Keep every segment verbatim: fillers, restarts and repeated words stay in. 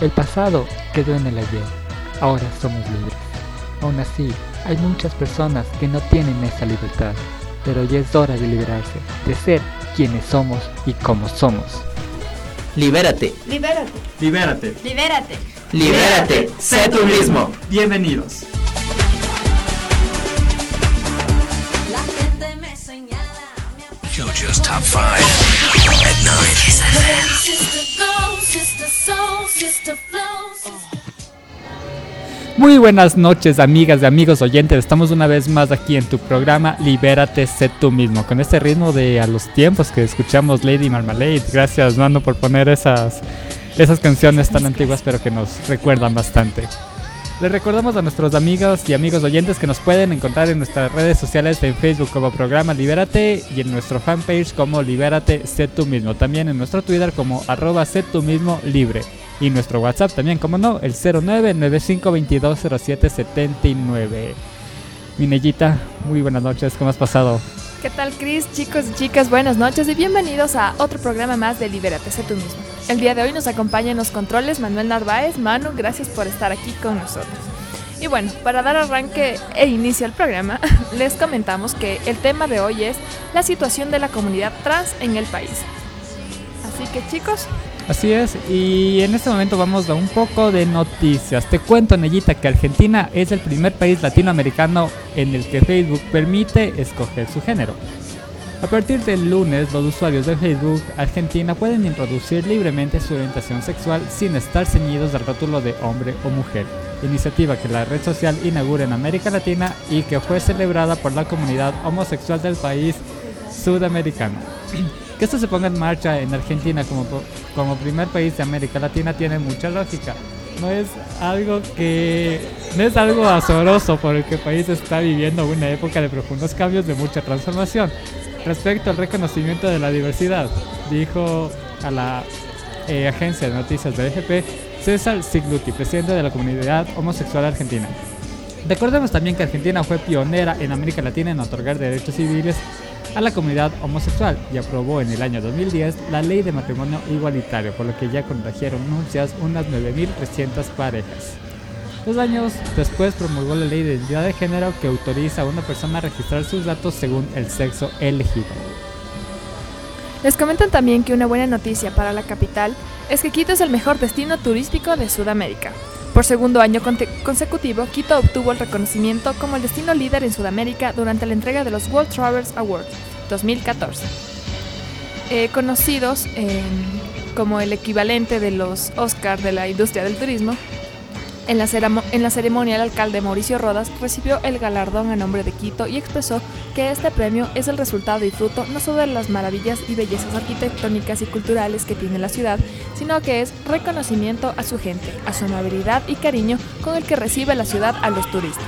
El pasado quedó en el ayer, ahora somos libres. Aún así, hay muchas personas que no tienen esa libertad, pero ya es hora de liberarse, de ser quienes somos y cómo somos. Libérate. Libérate. Libérate. Libérate. Libérate. Sé tú mismo. Bienvenidos. You're just top five at nine. Muy buenas noches, amigas y amigos oyentes. Estamos una vez más aquí en tu programa Libérate, sé tú mismo, con este ritmo de a los tiempos que escuchamos Lady Marmalade. Gracias, Mano, por poner esas, esas canciones tan antiguas pero que nos recuerdan bastante. Les recordamos a nuestros amigos y amigos oyentes que nos pueden encontrar en nuestras redes sociales, en Facebook como programa Libérate y en nuestro fanpage como Libérate, sé tú mismo. También en nuestro Twitter como arroba sé tú mismo libre. Y nuestro WhatsApp también, como no, el cero nueve nueve cinco dos dos cero siete siete nueve. Minellita, muy buenas noches, ¿cómo has pasado? ¿Qué tal, Chris? Chicos y chicas, buenas noches y bienvenidos a otro programa más de Libérate, sé tú mismo. El día de hoy nos acompaña en los controles Manuel Narváez. Manu, gracias por estar aquí con nosotros. Y bueno, para dar arranque e inicio al programa, les comentamos que el tema de hoy es la situación de la comunidad trans en el país. Así que, chicos... Así es, y en este momento vamos a un poco de noticias. Te cuento, Nellita, que Argentina es el primer país latinoamericano en el que Facebook permite escoger su género. A partir del lunes, los usuarios de Facebook Argentina pueden introducir libremente su orientación sexual sin estar ceñidos al rótulo de hombre o mujer, iniciativa que la red social inaugura en América Latina y que fue celebrada por la comunidad homosexual del país sudamericano. Que esto se ponga en marcha en Argentina como, como primer país de América Latina tiene mucha lógica. No es algo que no es algo asombroso porque el país está viviendo una época de profundos cambios, de mucha transformación. Respecto al reconocimiento de la diversidad, dijo a la eh, agencia de noticias de A F P César Sigluti, presidente de la comunidad homosexual argentina. Recordemos también que Argentina fue pionera en América Latina en otorgar derechos civiles a la comunidad homosexual y aprobó en el año dos mil diez la ley de matrimonio igualitario, por lo que ya contrajeron nupcias unas nueve mil trescientas parejas. Dos años después promulgó la ley de identidad de género que autoriza a una persona a registrar sus datos según el sexo elegido. Les comentan también que una buena noticia para la capital es que Quito es el mejor destino turístico de Sudamérica. Por segundo año consecutivo, Quito obtuvo el reconocimiento como el destino líder en Sudamérica durante la entrega de los World Travelers Awards dos mil catorce. Eh, conocidos eh, como el equivalente de los Oscar de la industria del turismo, en la, ceramo- en la ceremonia el alcalde Mauricio Rodas recibió el galardón a nombre de Quito y expresó que este premio es el resultado y fruto no solo de las maravillas y bellezas arquitectónicas y culturales que tiene la ciudad, sino que es reconocimiento a su gente, a su amabilidad y cariño con el que recibe la ciudad a los turistas.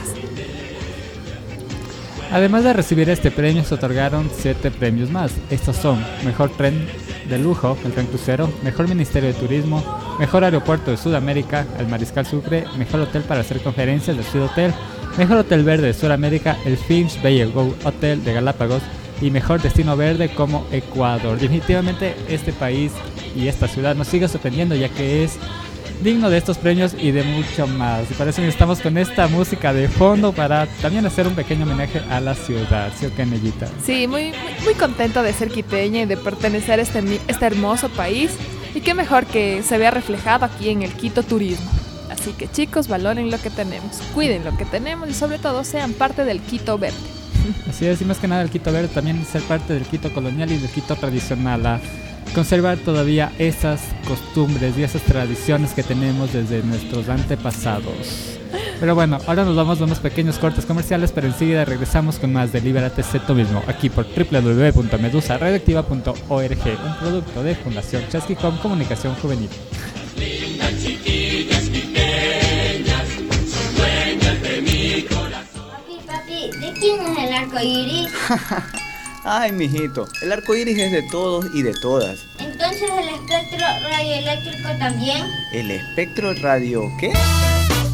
Además de recibir este premio, se otorgaron siete premios más. Estos son Mejor Tren de Lujo, el Tren Crucero, Mejor Ministerio de Turismo, Mejor Aeropuerto de Sudamérica, el Mariscal Sucre, Mejor Hotel para hacer conferencias, el Ciudad Hotel, Mejor Hotel Verde de Sudamérica, el Finch Bay Go Hotel de Galápagos y Mejor Destino Verde como Ecuador. Definitivamente este país y esta ciudad nos sigue sorprendiendo, ya que es digno de estos premios y de mucho más. Y para eso estamos con esta música de fondo para también hacer un pequeño homenaje a la ciudad, ¿sí o qué, Nellita? Sí, muy, muy, muy contento de ser quiteña y de pertenecer a este, este hermoso país. Y qué mejor que se vea reflejado aquí en el Quito Turismo. Así que, chicos, valoren lo que tenemos, cuiden lo que tenemos y sobre todo sean parte del Quito Verde. Así es, y más que nada el Quito Verde también ser parte del Quito colonial y del Quito tradicional, a conservar todavía esas costumbres y esas tradiciones que tenemos desde nuestros antepasados. Pero bueno, ahora nos vamos a unos pequeños cortes comerciales, pero enseguida regresamos con más de Libérate, sé tú mismo, aquí por doble u doble u doble u punto medusa radioactiva punto org, un producto de Fundación Chasquicom Comunicación Juvenil. Lindas chiquillas pequeñas, son dueñas de mi corazón. Papi, papi, ¿de quién es el arco iris? Ay, mijito, el arco iris es de todos y de todas. Entonces el espectro radioeléctrico también. ¿El espectro radio qué?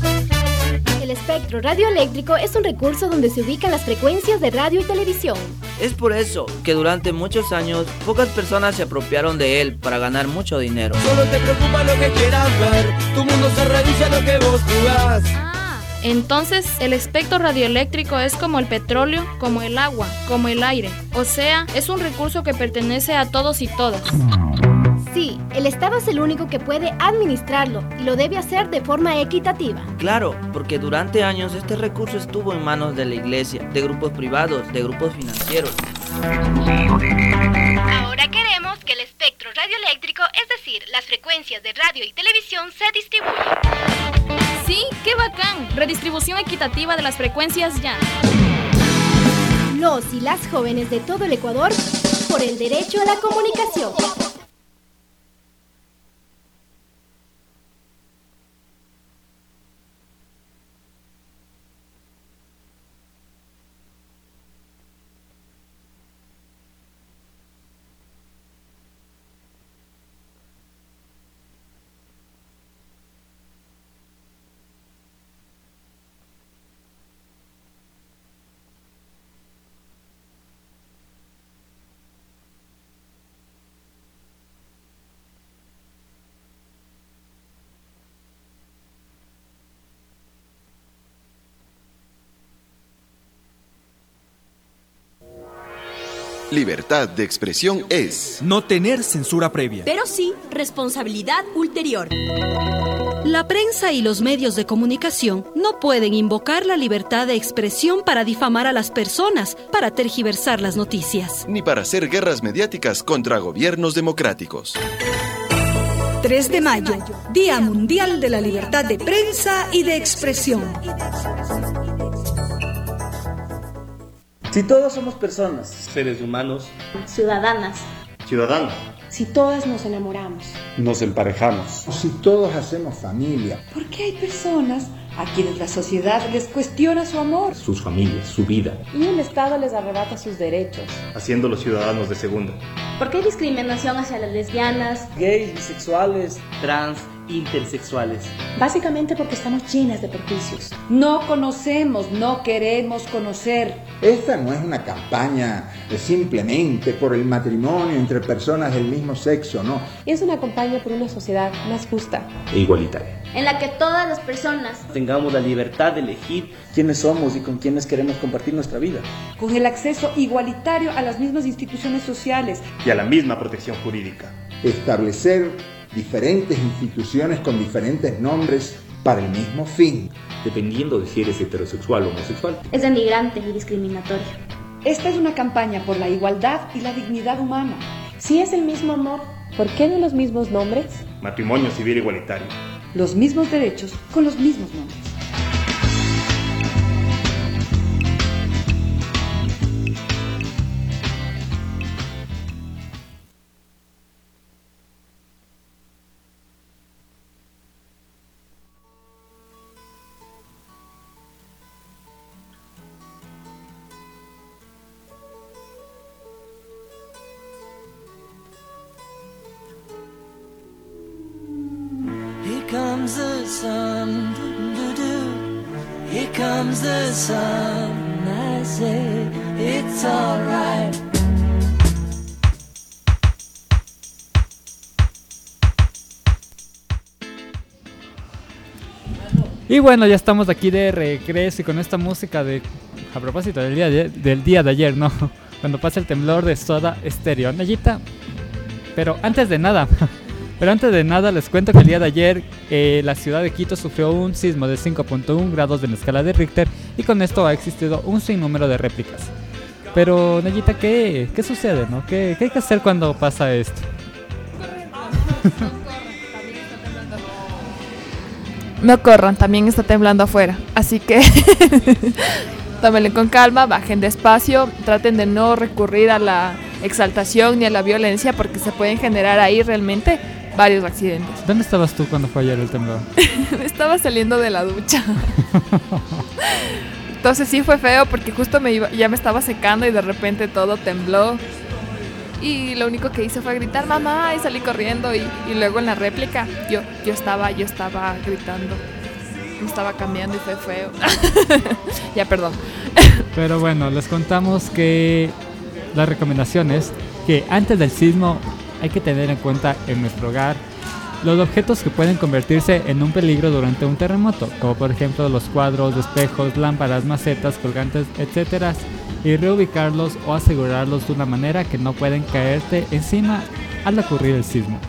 El espectro radioeléctrico es un recurso donde se ubican las frecuencias de radio y televisión. Es por eso que durante muchos años pocas personas se apropiaron de él para ganar mucho dinero. Solo te preocupa lo que quieras ver, tu mundo se reduce a lo que vos jugás. Ah, entonces el espectro radioeléctrico es como el petróleo, como el agua, como el aire. O sea, es un recurso que pertenece a todos y todas. Sí, el Estado es el único que puede administrarlo y lo debe hacer de forma equitativa. Claro, porque durante años este recurso estuvo en manos de la iglesia, de grupos privados, de grupos financieros. Ahora queremos que el espectro radioeléctrico, es decir, las frecuencias de radio y televisión, se distribuyan. Sí, qué bacán. Redistribución equitativa de las frecuencias ya. Los y las jóvenes de todo el Ecuador por el derecho a la comunicación. Libertad de expresión es no tener censura previa, pero sí responsabilidad ulterior. La prensa y los medios de comunicación no pueden invocar la libertad de expresión para difamar a las personas, para tergiversar las noticias, ni para hacer guerras mediáticas contra gobiernos democráticos. tres de mayo, Día Mundial de la Libertad de Prensa y de Expresión. Si todos somos personas, seres humanos, ciudadanas, ciudadanos, si todas nos enamoramos, nos emparejamos, si todos hacemos familia, ¿por qué hay personas a quienes la sociedad les cuestiona su amor, sus familias, su vida, y el Estado les arrebata sus derechos, haciéndolos ciudadanos de segunda? ¿Por qué hay discriminación hacia las lesbianas, gays, bisexuales, trans, intersexuales? Básicamente porque estamos llenas de prejuicios. No conocemos, no queremos conocer. Esta no es una campaña simplemente por el matrimonio entre personas del mismo sexo, no. Es una campaña por una sociedad más justa e igualitaria, en la que todas las personas tengamos la libertad de elegir quiénes somos y con quiénes queremos compartir nuestra vida, con el acceso igualitario a las mismas instituciones sociales y a la misma protección jurídica. Establecer diferentes instituciones con diferentes nombres para el mismo fin, dependiendo de si eres heterosexual o homosexual. Es denigrante y discriminatorio. Esta es una campaña por la igualdad y la dignidad humana. Si es el mismo amor, ¿por qué no los mismos nombres? Matrimonio civil igualitario. Los mismos derechos con los mismos nombres. Comes the sun, doo doo. Here comes the sun. I say it's alright. Y bueno, ya estamos aquí de regreso y con esta música de, a propósito del día de, del día de ayer, ¿no? Cuando pasa el temblor de Soda Stereo, Nayita. Pero antes de nada. Pero antes de nada les cuento que el día de ayer eh, la ciudad de Quito sufrió un sismo de cinco punto uno grados en la escala de Richter y con esto ha existido un sinnúmero de réplicas. Pero Nayita, ¿qué, qué sucede, no? ¿Qué, ¿Qué hay que hacer cuando pasa esto? No corran, también está temblando afuera, así que tómenlo con calma, bajen despacio, traten de no recurrir a la exaltación ni a la violencia porque se pueden generar ahí realmente varios accidentes. ¿Dónde estabas tú cuando fue ayer el temblor? Estaba saliendo de la ducha. Entonces sí fue feo porque justo me iba, ya me estaba secando y de repente todo tembló. Y lo único que hice fue gritar mamá y salí corriendo y, y luego en la réplica yo, yo estaba, yo estaba gritando. Me estaba cambiando y fue feo. Ya, perdón. Pero bueno, les contamos que la recomendación es que antes del sismo hay que tener en cuenta en nuestro hogar los objetos que pueden convertirse en un peligro durante un terremoto, como por ejemplo los cuadros, espejos, lámparas, macetas, colgantes, etcétera, y reubicarlos o asegurarlos de una manera que no pueden caerte encima al ocurrir el sismo.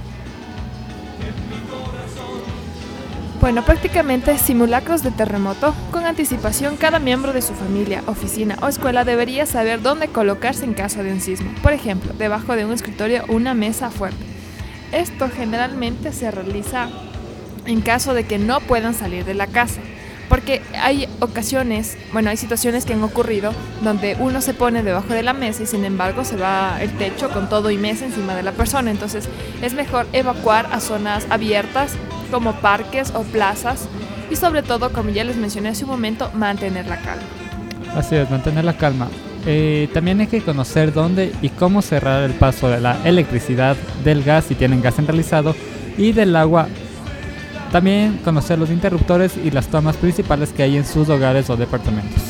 Bueno, prácticamente simulacros de terremoto. Con anticipación, cada miembro de su familia, oficina o escuela debería saber dónde colocarse en caso de un sismo. Por ejemplo, debajo de un escritorio o una mesa fuerte. Esto generalmente se realiza en caso de que no puedan salir de la casa, porque hay ocasiones, bueno, hay situaciones que han ocurrido donde uno se pone debajo de la mesa y sin embargo se va el techo con todo y mesa encima de la persona. Entonces es mejor evacuar a zonas abiertas como parques o plazas y sobre todo, como ya les mencioné hace un momento, mantener la calma. Así es, mantener la calma. Eh, también hay que conocer dónde y cómo cerrar el paso de la electricidad, del gas si tienen gas centralizado y del agua. También conocer los interruptores y las tomas principales que hay en sus hogares o departamentos.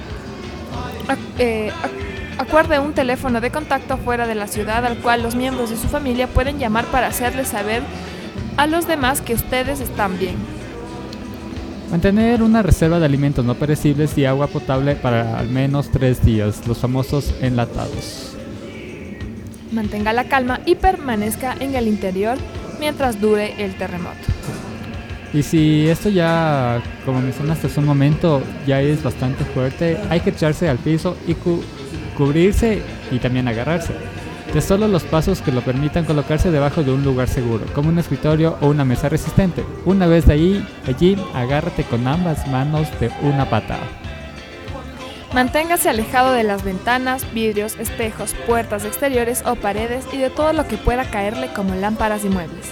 Eh, acuerde un teléfono de contacto fuera de la ciudad al cual los miembros de su familia pueden llamar para hacerles saber a los demás que ustedes están bien. Mantener una reserva de alimentos no perecibles y agua potable para al menos tres días, los famosos enlatados. Mantenga la calma y permanezca en el interior mientras dure el terremoto. Y si esto ya, como mencionaste hace un momento, ya es bastante fuerte, hay que echarse al piso y cu- cubrirse y también agarrarse de solo los pasos que lo permitan colocarse debajo de un lugar seguro, como un escritorio o una mesa resistente. Una vez de ahí, allí, agárrate con ambas manos de una pata. Manténgase alejado de las ventanas, vidrios, espejos, puertas exteriores o paredes y de todo lo que pueda caerle como lámparas y muebles.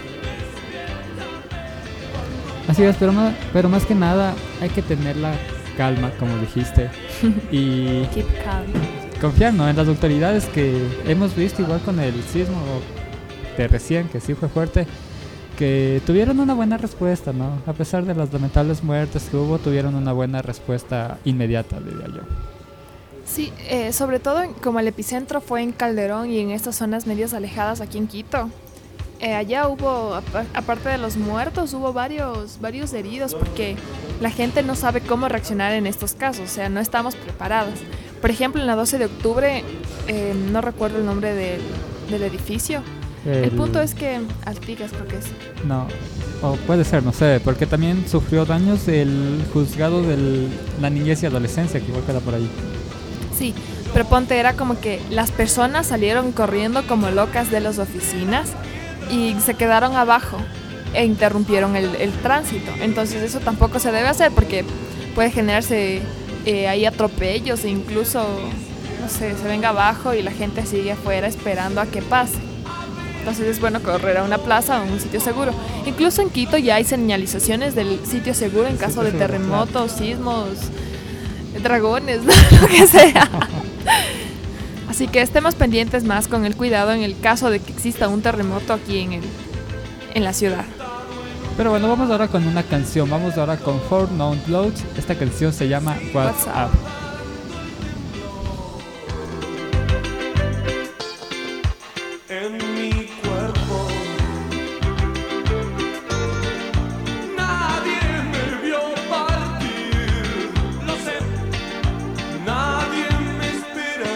Así es, pero más, pero más que nada hay que tener la calma, como dijiste, y Keep calm. confiar, ¿no?, en las autoridades que hemos visto, igual con el sismo de recién, que sí fue fuerte, que tuvieron una buena respuesta, ¿no? A pesar de las lamentables muertes que hubo, tuvieron una buena respuesta inmediata, diría yo. Sí, eh, sobre todo en- como el epicentro fue en Calderón y en estas zonas medias alejadas aquí en Quito. Eh, allá hubo, apa- aparte de los muertos, hubo varios, varios heridos porque la gente no sabe cómo reaccionar en estos casos, o sea, no estamos preparados. Por ejemplo, en la doce de octubre, eh, no recuerdo el nombre del, del edificio. El... el punto es que, Artigas creo que es. No, o puede ser, no sé, porque también sufrió daños el juzgado de la niñez y adolescencia, que igual queda por ahí. Sí, pero ponte, era como que las personas salieron corriendo como locas de las oficinas y se quedaron abajo e interrumpieron el, el tránsito. Entonces eso tampoco se debe hacer porque puede generarse eh, ahí atropellos e incluso, no sé, se venga abajo y la gente sigue afuera esperando a que pase. Entonces es bueno correr a una plaza o a un sitio seguro. Incluso en Quito ya hay señalizaciones del sitio seguro en caso de terremotos, sismos, dragones, lo que sea. Así que estemos pendientes más con el cuidado en el caso de que exista un terremoto aquí en, el, en la ciudad. Pero bueno, vamos ahora con una canción. Vamos ahora con Four Known Loads. Esta canción se llama What's, What's Up. En mi cuerpo nadie me vio partir, lo sé, nadie me espera.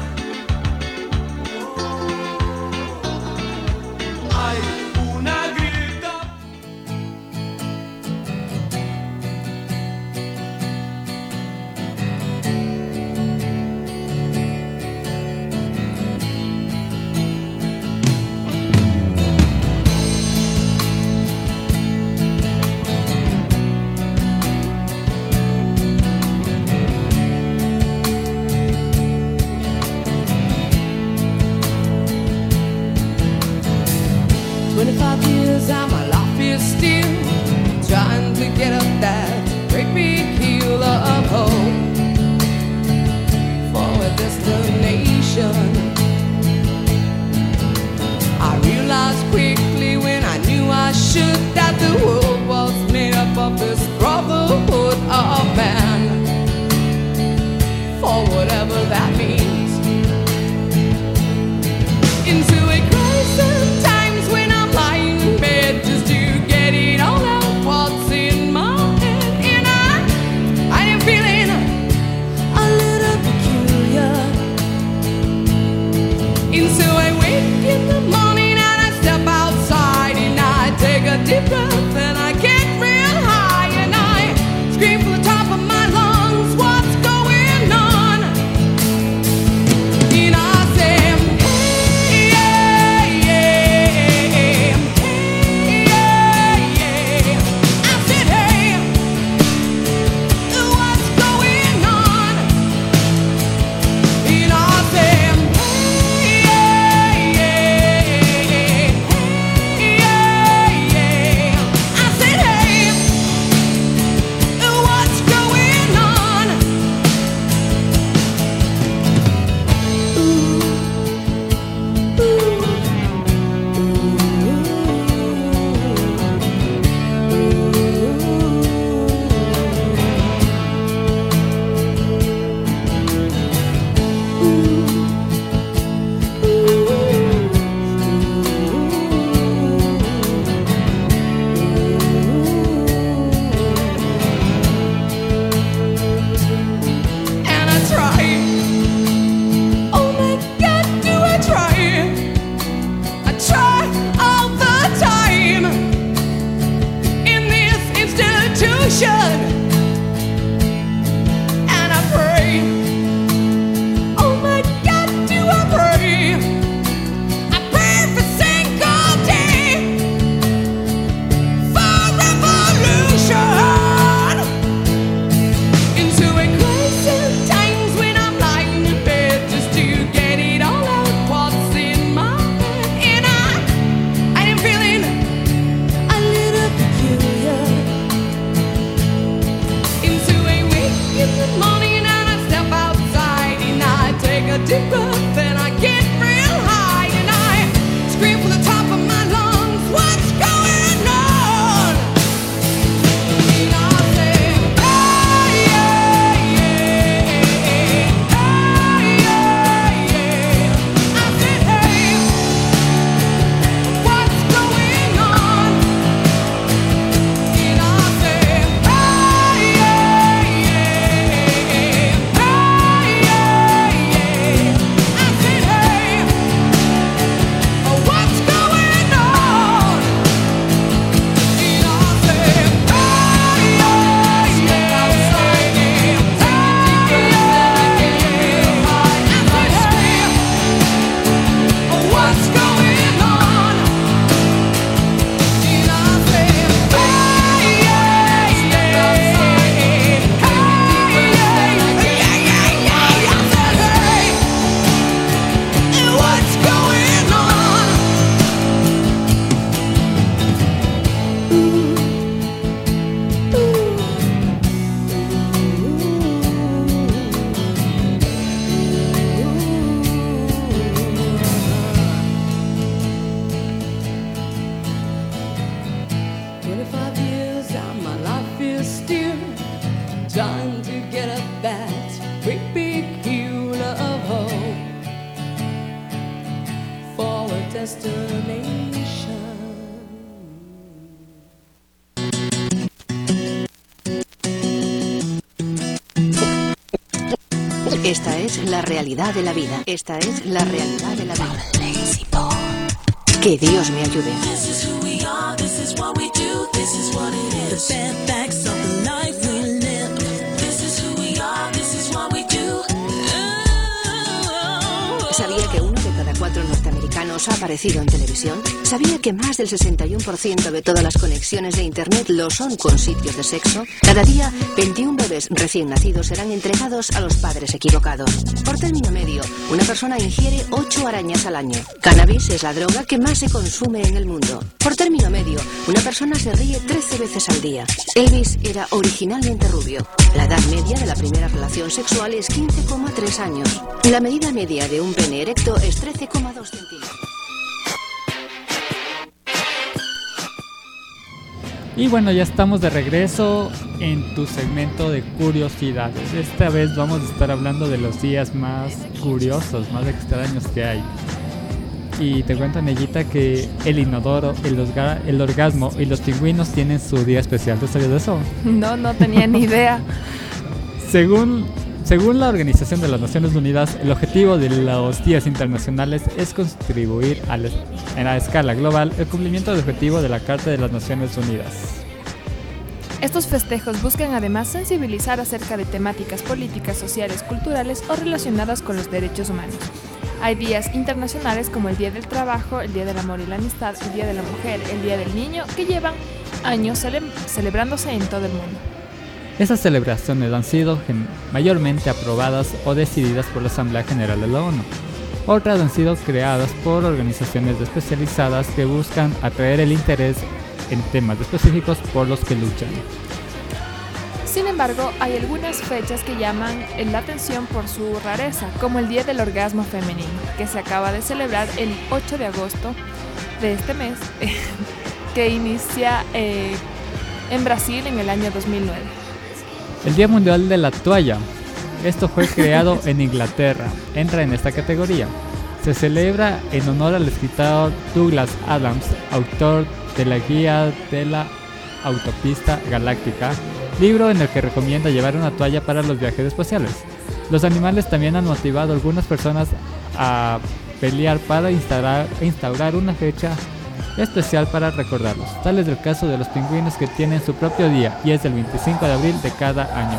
Hay una grita. Twenty-five years and my life is still trying to get up that great big hill of hope for a destination. I realized quickly when I knew I should that the world was made up of this brotherhood of man, for whatever that means. deep breath and I get real high and I scream from the top of my lungs, what's going on? And I say, hey, yeah, yeah, hey, yeah, yeah. I said, hey, what's going on? And I said, hey, yeah, yeah, hey, yeah, yeah. I said, hey, what's going on? And I try. Oh my God, do I try? I try all the time in this institution, and I pray. Oh my God, do I pray? I pray every single day for revolution. Into a crisis times when I'm lying in bed just to get it all out what's in my head. And I, I am feeling a little peculiar. Into a wake in the morning and I step outside and I take a deep breath and I get real high and I scream from the top of my lungs, what's going on? And I say, hey, yeah, yeah, hey, yeah, yeah. I said, hey, what's going on? And I said, hey, yeah, yeah, hey, yeah, yeah. I said, hey, what's going on? And I said, hey, yeah, yeah, outside and take a deep breath and I get real high. I said, hey, what's going on? And I said, hey, yeah, yeah, outside and take a deep breath and I get real high. I said, hey, what's going on? Twenty-five years and my life is still trying to get up that great big hill of hope for a destination. Esta es la realidad de la vida. Esta es la realidad de la vida. Que Dios me ayude. This is who we are, this is what we do, this is what it is. The bad facts of the life we live. This is who we are, this is what we do. ¿Sabía que uno de cada cuatro norteamericanos ha aparecido en televisión? ¿Sabía que más del sesenta y uno por ciento de todas las conexiones de Internet lo son con sitios de sexo? Cada día, veintiún bebés recién nacidos serán entregados a los padres equivocados. Por término medio, una persona ingiere ocho arañas al año. Cannabis es la droga que más se consume en el mundo. Por término medio, una persona se ríe trece veces al día. Elvis era originalmente rubio. La edad media de la primera relación sexual es quince coma tres años. La medida media de un pene erecto es trece coma dos centímetros. Y bueno, ya estamos de regreso en tu segmento de curiosidades. Esta vez vamos a estar hablando de los días más curiosos, más extraños que hay. Y te cuento, Nellita, que el inodoro, el, osga- el orgasmo y los pingüinos tienen su día especial. ¿Tú sabías de eso? No, no tenía ni idea. Según Según la Organización de las Naciones Unidas, el objetivo de los días internacionales es contribuir a la, en la escala global el cumplimiento del objetivo de la Carta de las Naciones Unidas. Estos festejos buscan además sensibilizar acerca de temáticas políticas, sociales, culturales o relacionadas con los derechos humanos. Hay días internacionales como el Día del Trabajo, el Día del Amor y la Amistad, el Día de la Mujer, el Día del Niño, que llevan años cele- celebrándose en todo el mundo. Esas celebraciones han sido mayormente aprobadas o decididas por la Asamblea General de la ONU. Otras han sido creadas por organizaciones especializadas que buscan atraer el interés en temas específicos por los que luchan. Sin embargo, hay algunas fechas que llaman la atención por su rareza, como el Día del Orgasmo Femenino, que se acaba de celebrar el ocho de agosto de este mes, que inicia eh, en Brasil en el año dos mil nueve. El Día Mundial de la Toalla. Esto fue creado en Inglaterra. Entra en esta categoría. Se celebra en honor al escritor Douglas Adams, autor de la Guía de la Autopista Galáctica, libro en el que recomienda llevar una toalla para los viajes espaciales. Los animales también han motivado a algunas personas a pelear para instaurar, instaurar una fecha especial para recordarlos. Tal es el caso de los pingüinos, que tienen su propio día y es el veinticinco de abril de cada año.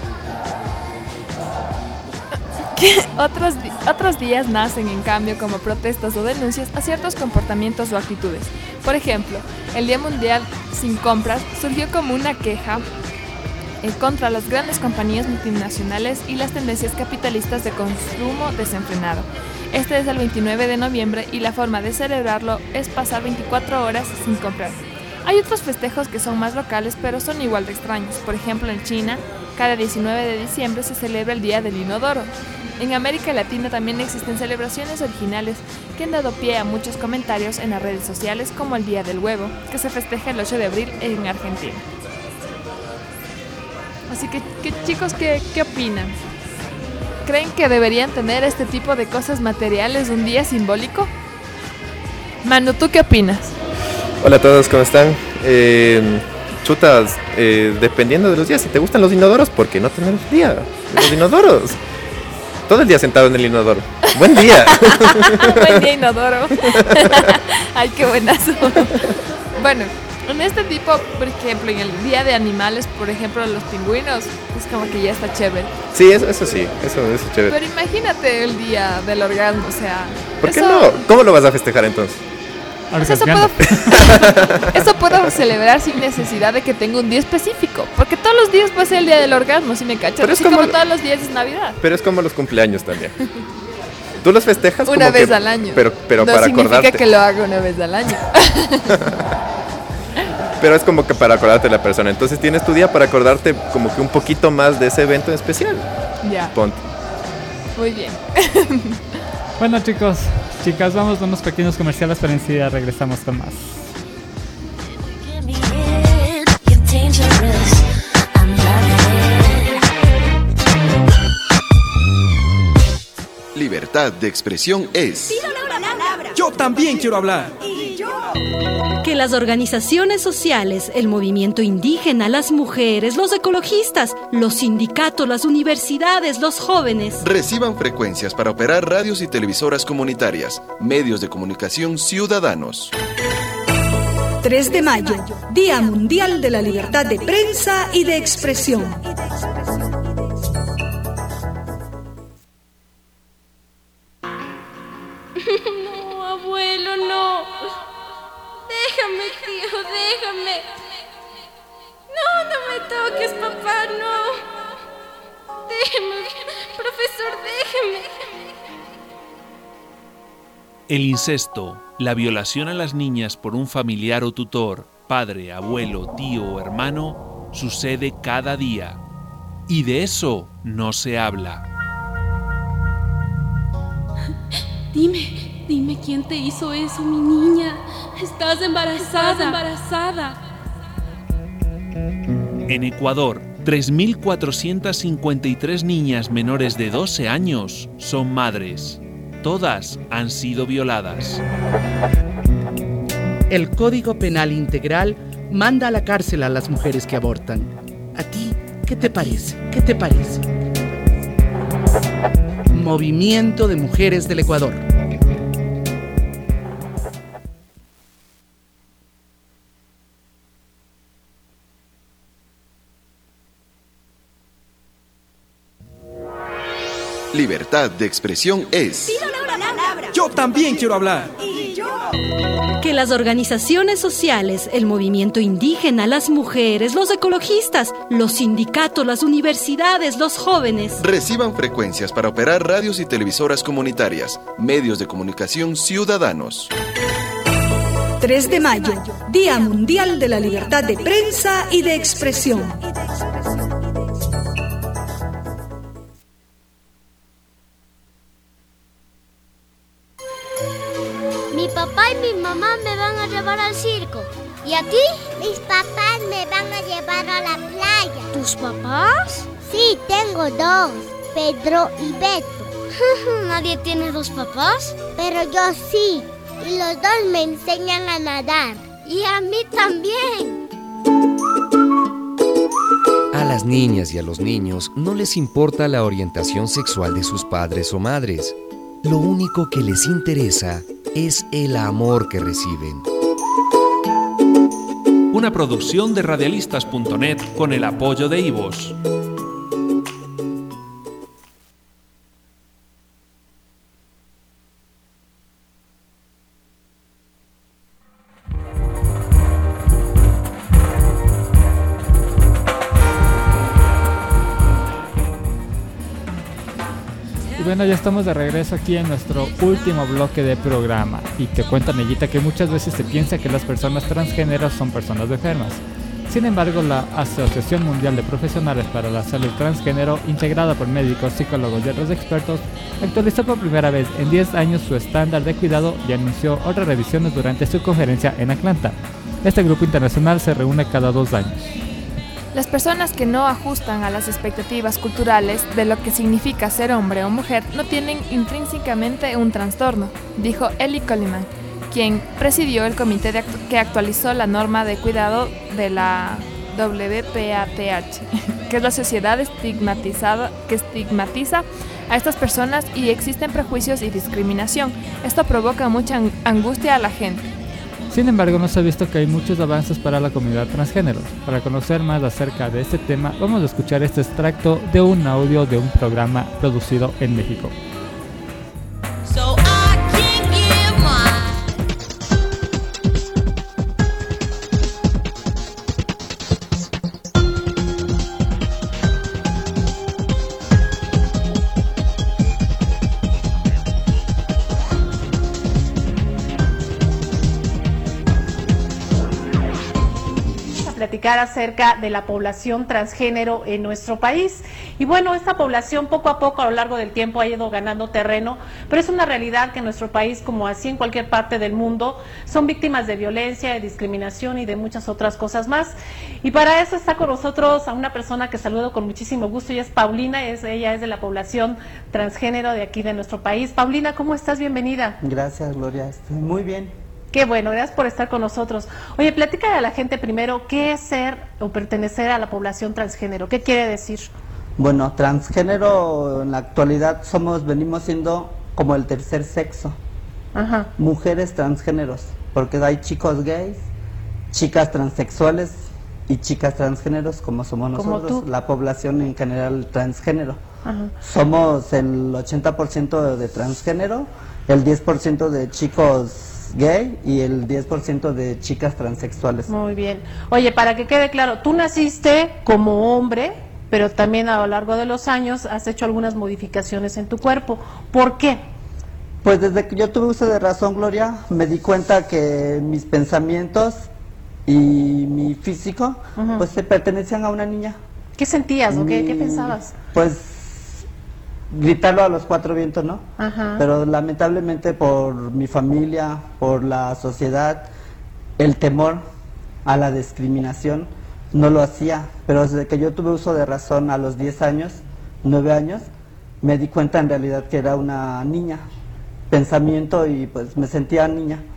Otros, di- otros días nacen, en cambio, como protestas o denuncias a ciertos comportamientos o actitudes. Por ejemplo, el Día Mundial sin Compras surgió como una queja eh, contra las grandes compañías multinacionales y las tendencias capitalistas de consumo desenfrenado. Este es el veintinueve de noviembre y la forma de celebrarlo es pasar veinticuatro horas sin comprar. Hay otros festejos que son más locales, pero son igual de extraños. Por ejemplo, en China, cada diecinueve de diciembre se celebra el Día del Inodoro. En América Latina también existen celebraciones originales que han dado pie a muchos comentarios en las redes sociales, como el Día del Huevo, que se festeja el ocho de abril en Argentina. Así que, que chicos, ¿qué, qué opinan? ¿Creen que deberían tener este tipo de cosas materiales un día simbólico? Manu, ¿tú qué opinas? Hola a todos, ¿cómo están? Eh, chutas, eh, dependiendo de los días, si te gustan los inodoros, ¿por qué no tener el día de los inodoros? Todo el día sentado en el inodoro. ¡Buen día! Buen día, inodoro. Ay, qué buenazo. Bueno, en este tipo, por ejemplo, en el Día de Animales, por ejemplo, los pingüinos, es como que ya está chévere. Sí, eso, eso sí, eso, eso es chévere. Pero imagínate el Día del Orgasmo, o sea... ¿Por qué eso... no? ¿Cómo lo vas a festejar entonces? O sea, eso, puedo, eso puedo celebrar sin necesidad de que tenga un día específico. Porque todos los días puede ser el Día del Orgasmo, si me cachas. Pero es Así como, como todos los días es Navidad. Pero es como los cumpleaños también. Tú los festejas una como vez que, al año. Pero, pero no para significa acordarte. que lo haga una vez al año. Pero es como que para acordarte de la persona. Entonces tienes tu día para acordarte como que un poquito más de ese evento en especial. Ya. Ponte. Muy bien. Bueno, chicos, chicas, vamos a unos pequeños comerciales, pero enseguida regresamos con más. Libertad de expresión es... Yo también quiero hablar. Que las organizaciones sociales, el movimiento indígena, las mujeres, los ecologistas, los sindicatos, las universidades, los jóvenes reciban frecuencias para operar radios y televisoras comunitarias, medios de comunicación ciudadanos. tres de mayo, Día Mundial de la Libertad de Prensa y de Expresión. No, abuelo, no. Déjame, tío, déjame. No, no me toques, papá, no. Déjeme, profesor, déjeme. El incesto, la violación a las niñas por un familiar o tutor, padre, abuelo, tío o hermano, sucede cada día. Y de eso no se habla. Dime, dime quién te hizo eso, mi niña. Estás embarazada. Estás embarazada. En Ecuador, tres mil cuatrocientas cincuenta y tres niñas menores de doce años son madres. Todas han sido violadas. El Código Penal Integral manda a la cárcel a las mujeres que abortan. ¿A ti qué te parece? ¿Qué te parece? Movimiento de Mujeres del Ecuador. Libertad de expresión es... Yo también quiero hablar. Y yo. Que las organizaciones sociales, el movimiento indígena, las mujeres, los ecologistas, los sindicatos, las universidades, los jóvenes reciban frecuencias para operar radios y televisoras comunitarias, medios de comunicación ciudadanos. tres de mayo, Día Mundial de la Libertad de Prensa y de Expresión. Mi papá y mi mamá me van a llevar al circo. ¿Y a ti? Mis papás me van a llevar a la playa. ¿Tus papás? Sí, tengo dos, Pedro y Beto. ¿Nadie tiene dos papás? Pero yo sí, y los dos me enseñan a nadar. Y a mí también. A las niñas y a los niños no les importa la orientación sexual de sus padres o madres. Lo único que les interesa es el amor que reciben. Una producción de radialistas punto net con el apoyo de Ivos. Bueno, ya estamos de regreso aquí en nuestro último bloque de programa. Y te cuento, Nellita, que muchas veces se piensa que las personas transgéneros son personas enfermas. Sin embargo, la Asociación Mundial de Profesionales para la Salud Transgénero, integrada por médicos, psicólogos y otros expertos, actualizó por primera vez en diez años su estándar de cuidado y anunció otras revisiones durante su conferencia en Atlanta. Este grupo internacional se reúne cada dos años. Las personas que no ajustan a las expectativas culturales de lo que significa ser hombre o mujer no tienen intrínsecamente un trastorno, dijo Ellie Coleman, quien presidió el comité de actu- que actualizó la norma de cuidado de la W P A T H, que es la sociedad estigmatizada que estigmatiza a estas personas y existen prejuicios y discriminación. Esto provoca mucha angustia a la gente. Sin embargo, no se ha visto que hay muchos avances para la comunidad transgénero. Para conocer más acerca de este tema, vamos a escuchar este extracto de un audio de un programa producido en México. So I can't give my platicar acerca de la población transgénero en nuestro país. Y bueno, esta población poco a poco a lo largo del tiempo ha ido ganando terreno, pero es una realidad que en nuestro país, como así en cualquier parte del mundo, son víctimas de violencia, de discriminación y de muchas otras cosas más. Y para eso está con nosotros a una persona que saludo con muchísimo gusto, y es Paulina, es, ella es de la población transgénero de aquí de nuestro país. Paulina, ¿cómo estás? Bienvenida. Gracias, Gloria, estoy muy bien. Qué bueno, gracias por estar con nosotros. Oye, platícale a la gente primero, ¿qué es ser o pertenecer a la población transgénero? ¿Qué quiere decir? Bueno, transgénero en la actualidad somos, venimos siendo como el tercer sexo. Ajá. Mujeres transgéneros, porque hay chicos gays, chicas transexuales y chicas transgéneros como somos nosotros, como tú. La población en general transgénero. Ajá. Somos el ochenta por ciento de transgénero, el diez por ciento de chicos gay y el diez por ciento de chicas transexuales. Muy bien. Oye, para que quede claro, tú naciste como hombre, pero también a lo largo de los años has hecho algunas modificaciones en tu cuerpo. ¿Por qué? Pues desde que yo tuve uso de razón, Gloria, me di cuenta que mis pensamientos y mi físico, uh-huh, pues se pertenecían a una niña. ¿Qué sentías o qué, qué pensabas? Pues gritarlo a los cuatro vientos, ¿no? Ajá. Pero lamentablemente por mi familia, por la sociedad, el temor a la discriminación, no lo hacía. Pero desde que yo tuve uso de razón a los diez años, nueve años, me di cuenta en realidad que era una niña, pensamiento, y pues me sentía niña.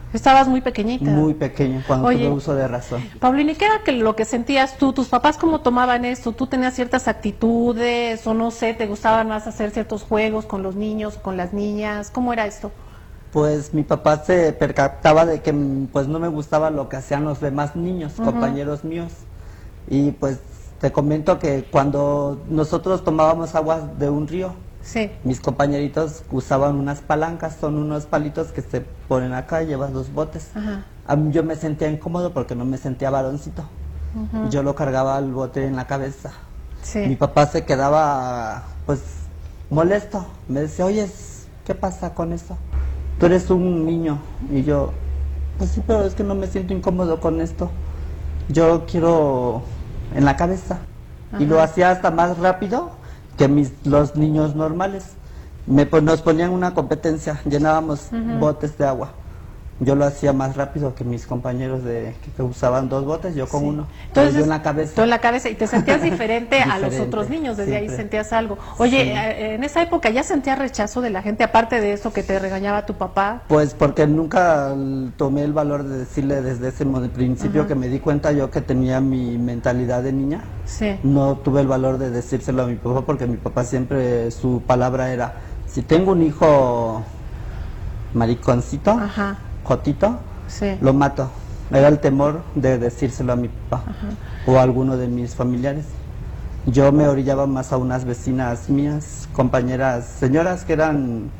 Estabas muy pequeñita. Muy pequeño, cuando Oye, tuve uso de razón. Paulina, ¿y qué era que lo que sentías tú? ¿Tus papás cómo tomaban esto? ¿Tú tenías ciertas actitudes o no sé, te gustaban más hacer ciertos juegos con los niños, con las niñas? ¿Cómo era esto? Pues mi papá se percataba de que pues no me gustaba lo que hacían los demás niños, uh-huh. compañeros míos. Y pues te comento que cuando nosotros tomábamos agua de un río, sí. mis compañeritos usaban unas palancas, son unos palitos que se ponen acá, llevas dos botes. Ajá. A mí yo me sentía incómodo porque no me sentía varoncito. Uh-huh. Yo lo cargaba al bote en la cabeza. Sí. Mi papá se quedaba pues molesto, me decía, oye, ¿qué pasa con esto? Tú eres un niño. Y yo, pues sí, pero es que no me siento incómodo con esto. Yo quiero en la cabeza. Ajá. Y lo hacía hasta más rápido que mis, los niños normales. Me, pues, nos ponían una competencia, llenábamos uh-huh. botes de agua. Yo lo hacía más rápido que mis compañeros de que, que usaban dos botes, yo con sí. uno. Entonces, yo en la cabeza. Tú en la cabeza y te sentías diferente, diferente a los otros niños, desde siempre. Ahí sentías algo. Oye, sí. en esa época ya sentías rechazo de la gente, aparte de eso que te regañaba tu papá. Pues porque nunca tomé el valor de decirle desde ese principio uh-huh. que me di cuenta yo que tenía mi mentalidad de niña. Sí. No tuve el valor de decírselo a mi papá porque mi papá siempre su palabra era, si tengo un hijo mariconcito, Ajá. jotito, sí. lo mato. Era el temor de decírselo a mi papá Ajá. o a alguno de mis familiares. Yo me orillaba más a unas vecinas mías, compañeras, señoras que eran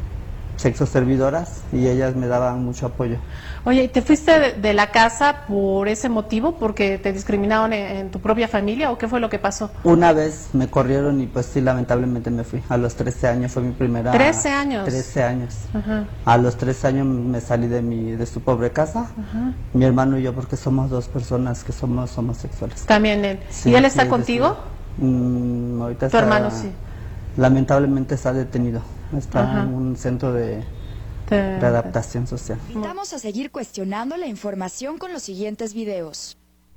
sexoservidoras y ellas me daban mucho apoyo. Oye, ¿y te fuiste de, de la casa por ese motivo? ¿Porque te discriminaron en, en tu propia familia o qué fue lo que pasó? Una vez me corrieron y pues sí, lamentablemente me fui. A los trece años fue mi primera... ¿trece años? trece años. Ajá. A los trece años me salí de mi de su pobre casa, Ajá. mi hermano y yo, porque somos dos personas que somos homosexuales. También él. Sí, ¿Y él está sí, contigo? Mm, ahorita tu está, hermano sí. Lamentablemente está detenido. Está Ajá. en un centro de... de adaptación social. Invitamos a seguir cuestionando la información con los siguientes videos.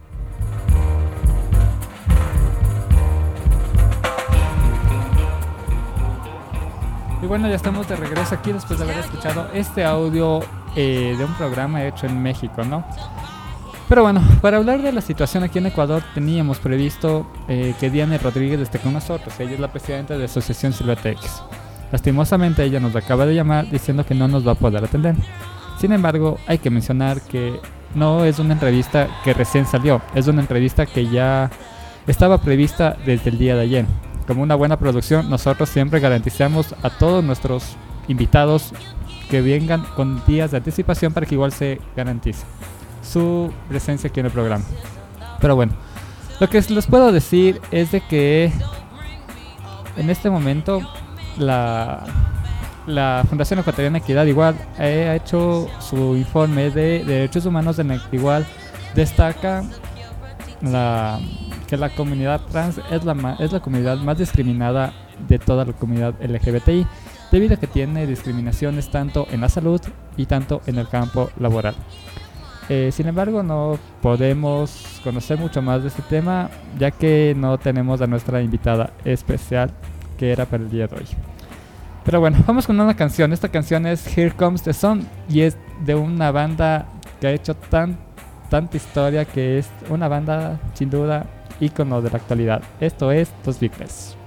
Y bueno, ya estamos de regreso aquí después de haber escuchado este audio eh, de un programa hecho en México, ¿no? Pero bueno, para hablar de la situación aquí en Ecuador teníamos previsto eh, que Diana Rodríguez esté con nosotros. Ella es la presidenta de la Asociación Silvatex. Lastimosamente ella nos acaba de llamar diciendo que no nos va a poder atender. Sin embargo, hay que mencionar que no es una entrevista que recién salió, es una entrevista que ya estaba prevista desde el día de ayer. Como una buena producción, nosotros siempre garantizamos a todos nuestros invitados que vengan con días de anticipación para que igual se garantice su presencia aquí en el programa. Pero bueno, lo que les puedo decir es de que en este momento La, la Fundación Ecuatoriana Equidad igual ha hecho su informe de derechos humanos en el que igual destaca la, que la comunidad trans es la, es la comunidad más discriminada de toda la comunidad L G B T I, debido a que tiene discriminaciones tanto en la salud y tanto en el campo laboral. Eh, sin embargo, no podemos conocer mucho más de este tema, ya que no tenemos a nuestra invitada especial que era para el día de hoy. Pero bueno, vamos con una canción. Esta canción es Here Comes the Sun y es de una banda que ha hecho tan, tanta historia, que es una banda sin duda ícono de la actualidad. Esto es Los Beatles.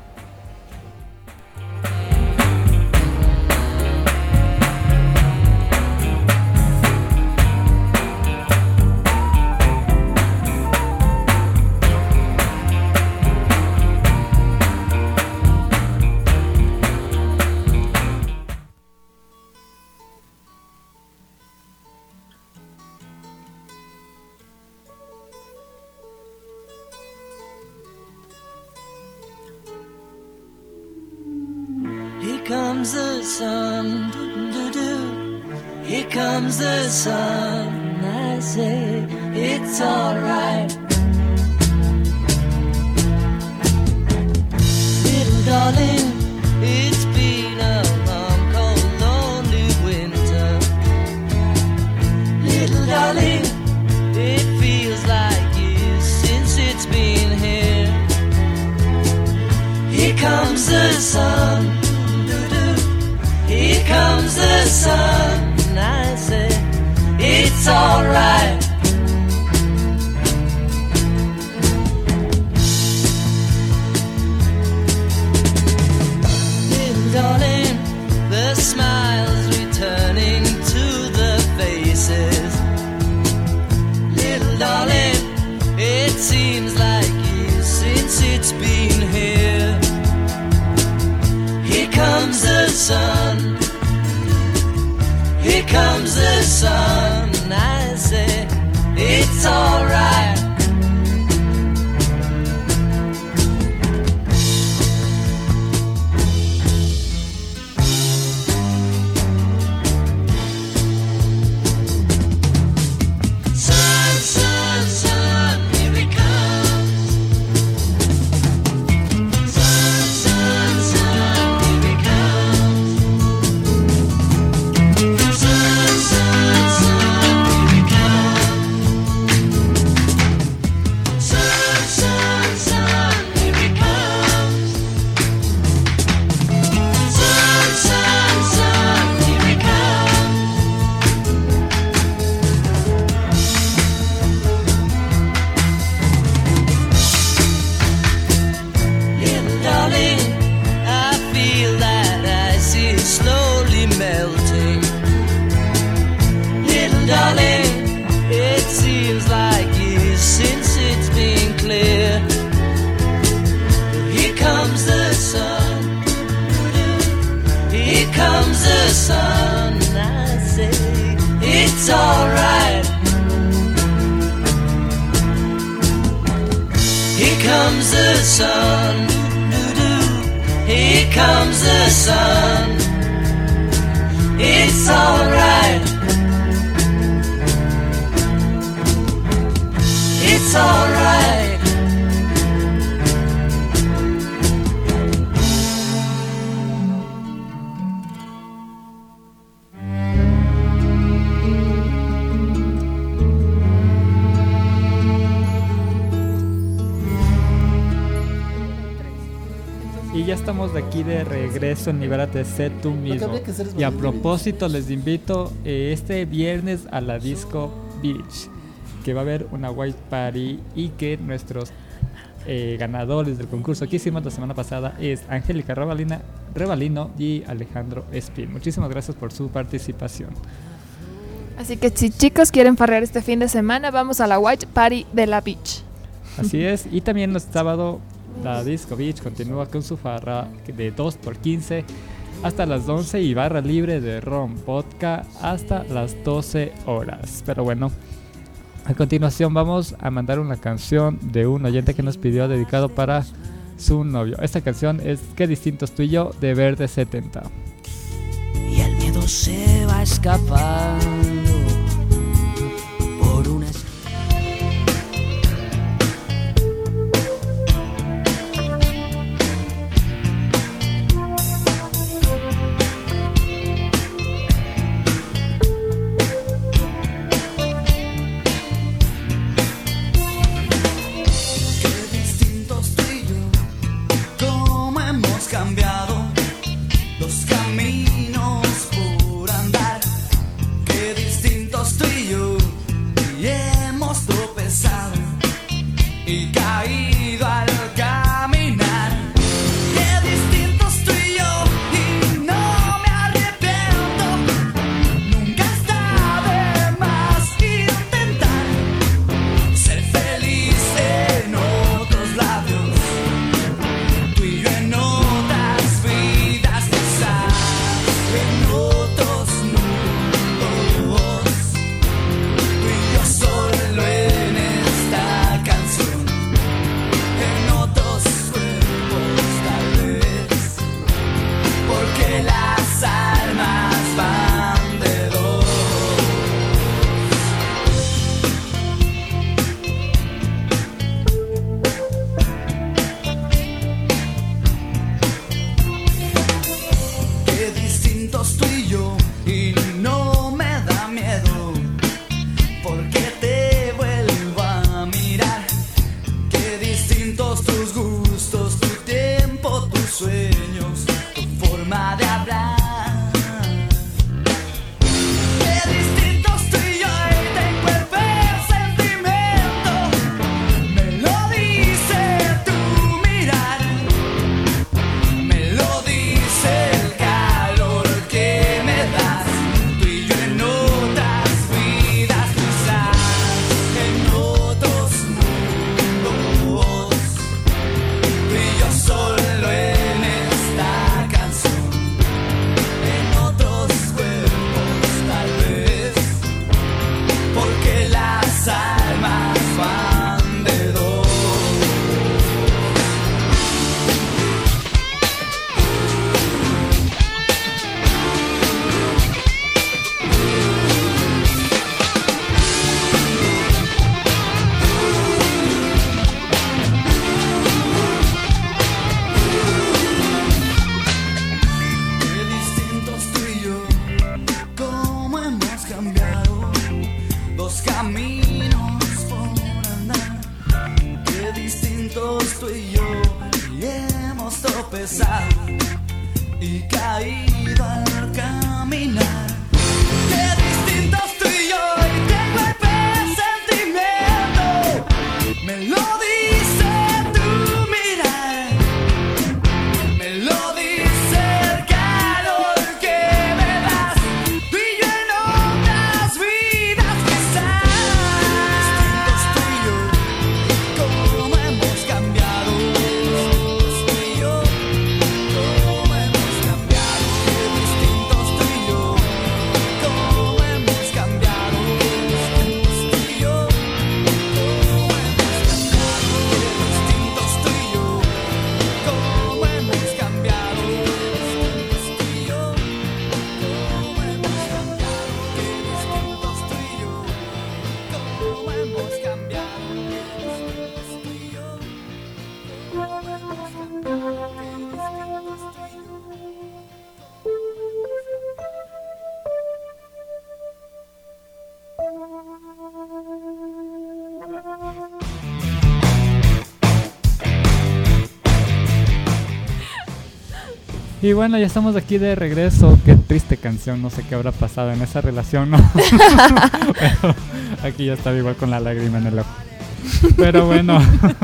comes the sun, doo-doo-doo. Here comes the sun. I say it's alright. Little darling, it's been a long, cold, lonely winter. Little darling, it feels like years since it's been here. Here comes the sun. Here comes the sun, and I say sun. I say it's alright. It's alright. Here comes the sun. Here comes the sun. It's alright. It's alright. Y ya estamos de aquí de regreso en Libérate, sé tú mismo. Y a propósito les invito eh, este viernes a la Disco Beach, que va a haber una white party y que nuestros eh, ganadores del concurso que hicimos la semana pasada es Angélica Revalina, Revalino y Alejandro Espín. Muchísimas gracias por su participación. Así que si chicos quieren farrear este fin de semana, vamos a la white party de la beach. Así es, y también el sábado la Disco Beach continúa con su farra de dos por quince hasta las once y barra libre de ron vodka hasta las doce horas. Pero bueno, a continuación vamos a mandar una canción de un oyente que nos pidió dedicado para su novio. Esta canción es Qué distintos tú y yo, de Verde setenta. Y el miedo se va escapando por una... Solo en esta canción, en otro tropezado y caído al caminar. Qué distinto estoy yo y tengo el presentimiento, me lo dice tu mirar, me lo dice el calor que me das, tú y yo en otras vidas quizás. Cómo hemos cambiado, tú y yo, cómo hemos cambiado, qué distintos tú y yo, cómo hemos cambiado, qué distintos tú y yo, cómo hemos cambiado, qué distintos tú y yo, cómo hemos cambiado, qué distintos tú y yo, cómo hemos cambiado, qué distintos tú y yo, cómo hemos cambiado, qué distintos tú y yo, cómo hemos Y bueno, ya estamos aquí de regreso. Qué triste canción, no sé qué habrá pasado en esa relación, ¿no? Pero aquí ya estaba igual con la lágrima en el ojo. Pero bueno,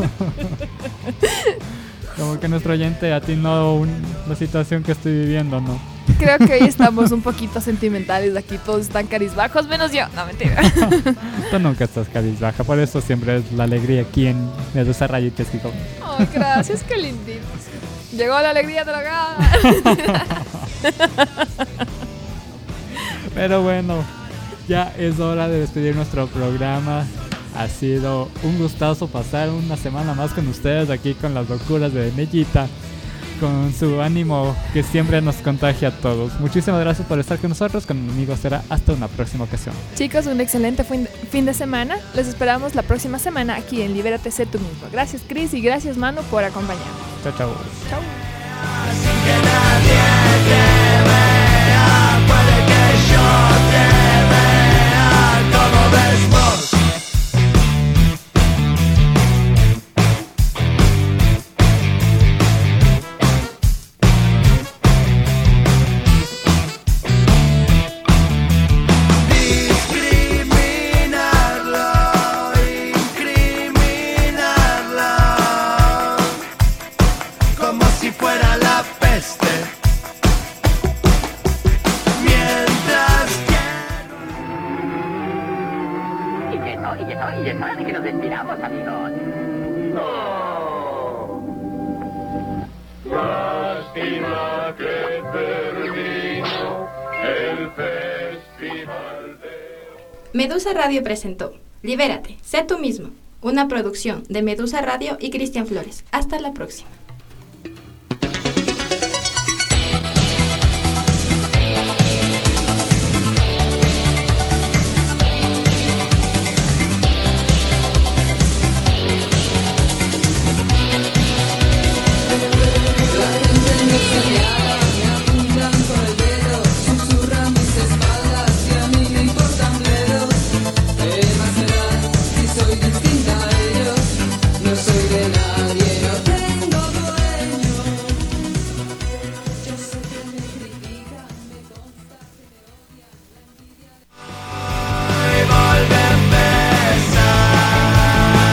como que nuestro oyente atinó un, la situación que estoy viviendo, ¿no? Creo que hoy estamos un poquito sentimentales aquí, todos están carizbajos, menos yo. No, mentira. Tú nunca estás cabizbaja, por eso siempre es la alegría aquí en Medusa Rayites. Oh, gracias, qué lindito. Llegó la alegría de la gana. Pero bueno, ya es hora de despedir nuestro programa. Ha sido un gustazo pasar una semana más con ustedes aquí con las locuras de Nellita, con su ánimo que siempre nos contagia a todos. Muchísimas gracias por estar con nosotros. Conmigo será hasta una próxima ocasión. Chicos, un excelente fin fin de semana. Les esperamos la próxima semana aquí en Libérate, sé tú mismo. Gracias, Cris, y gracias, Manu, por acompañarnos. Chao, chao. Chao. que nadie te vea, puede que yo te vea como Desmos. Discriminarlo, incriminarlo, como si fuera la peste. Mientras que... Y que no, y que no, y es hora de que nos despidamos, amigos. ¡No! Lástima que terminó el festival de... Medusa Radio presentó Libérate, sé tú mismo, una producción de Medusa Radio y Cristian Flores. Hasta la próxima.